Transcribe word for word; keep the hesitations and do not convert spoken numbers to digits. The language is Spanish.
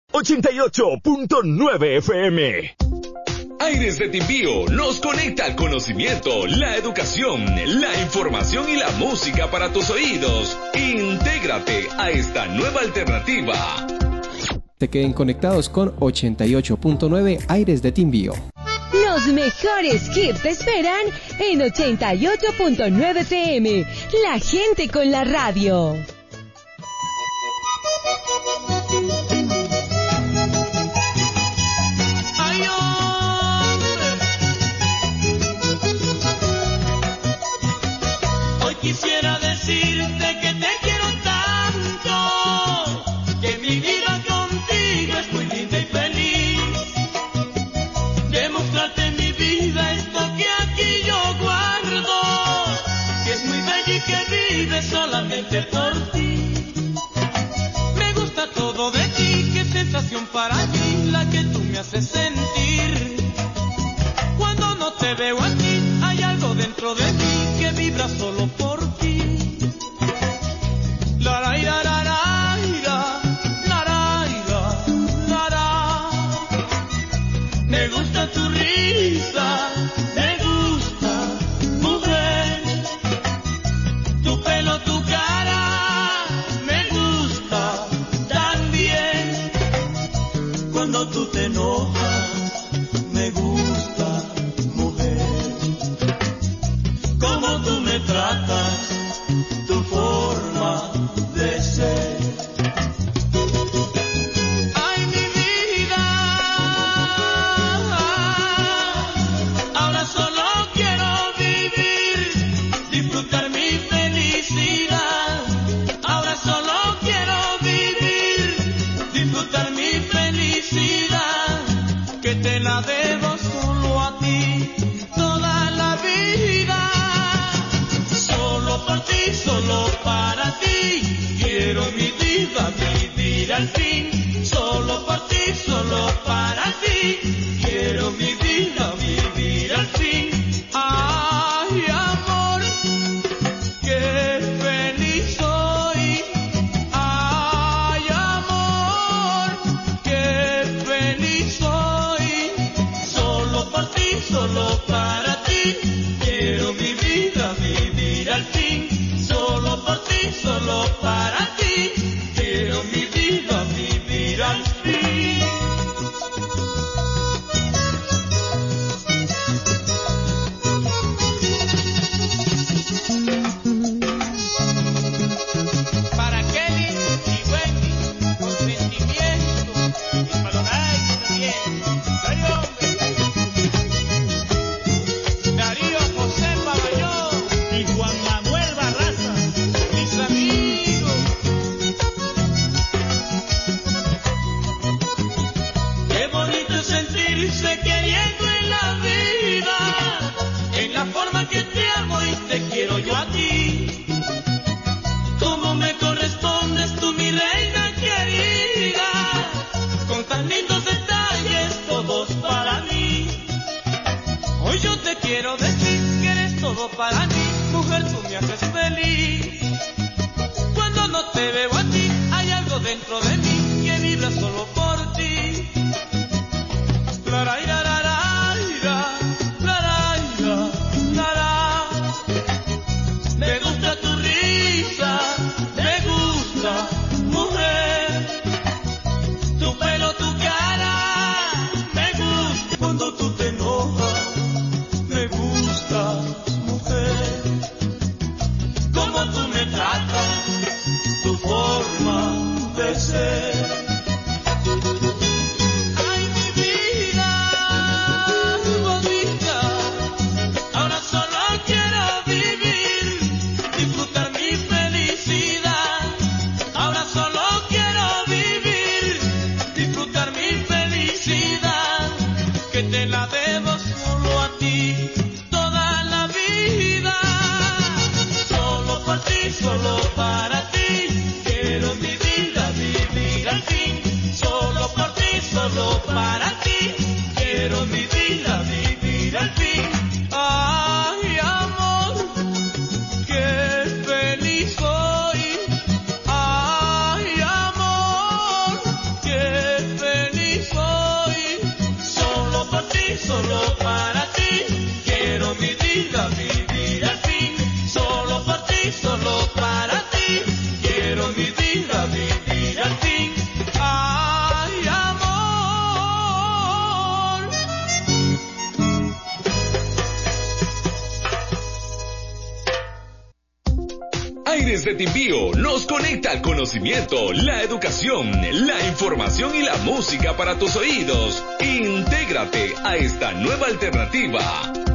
ochenta y ocho punto nueve F M. Aires de Timbío nos conecta al conocimiento, la educación, la información y la música para tus oídos. Intégrate a esta nueva alternativa. Se queden conectados con ochenta y ocho punto nueve Aires de Timbío. Los mejores hits te esperan en ochenta y ocho punto nueve F M. La gente con la radio. Quisiera decirte que te quiero tanto, que mi vida contigo es muy linda y feliz. Demostrarte mi vida esto que aquí yo guardo, que es muy bella y que vive solamente por ti. Me gusta todo de ti, qué sensación para mí la que tú me haces sentir. Cuando no te veo a ti, hay algo dentro de mí que vibra solo por ti. La la la la la la la la la. Me gusta tu risa, me gusta, mujer. Tu pelo, tu cara, me gusta también. Cuando tú te enojas, me gusta, mujer. Como tú me tratas, tu forma de ser. Ay, mi vida, ahora solo quiero vivir, disfrutar mi felicidad. Ahora solo quiero vivir, disfrutar mi felicidad, que te la debo solo a ti, toda la vida. Solo por ti, solo para ti, quiero mi vida vivir al fin. Solo por ti, solo para ti, quiero mi vida vivir al fin. Ay, amor, qué feliz soy. Ay, amor, qué feliz soy. Solo por ti, solo para ti, quiero mi vida vivir al fin. Solo por ti, solo para ti, quiero mi vida vivir al fin. Para Kelly y Wendy, con sentimiento, y para Darío también. Darío, hombre. Darío José Paballón y Juan Manuel Barraza, mis amigos. Qué bonito es sentirse queriendo en la vida, en la forma que te amo y te quiero yo a ti. Como me correspondes tú, mi reina querida, con tan lindos detalles todos para mí. Hoy yo te quiero decir que eres todo para mí, mujer, tú me haces feliz. Cuando no te veo a ti, hay algo dentro de mí que vibra solo por ti. La la la la la la la la la. Me gusta tu risa, me gusta, mujer. Tu pelo, tu cara, me gusta. Cuando tú te enojas, me gusta, mujer. Como tú me tratas, tu forma de ser. Ay, mi vida bonita, ahora solo quiero vivir, disfrutar mi felicidad. Ahora solo quiero vivir, disfrutar mi felicidad, que te la debo solo a ti, toda la vida. Solo por ti, solo para ti, quiero mi vida vivir al fin. Aires de Timbío nos conecta al conocimiento, la educación, la información y la música para tus oídos. Intégrate a esta nueva alternativa.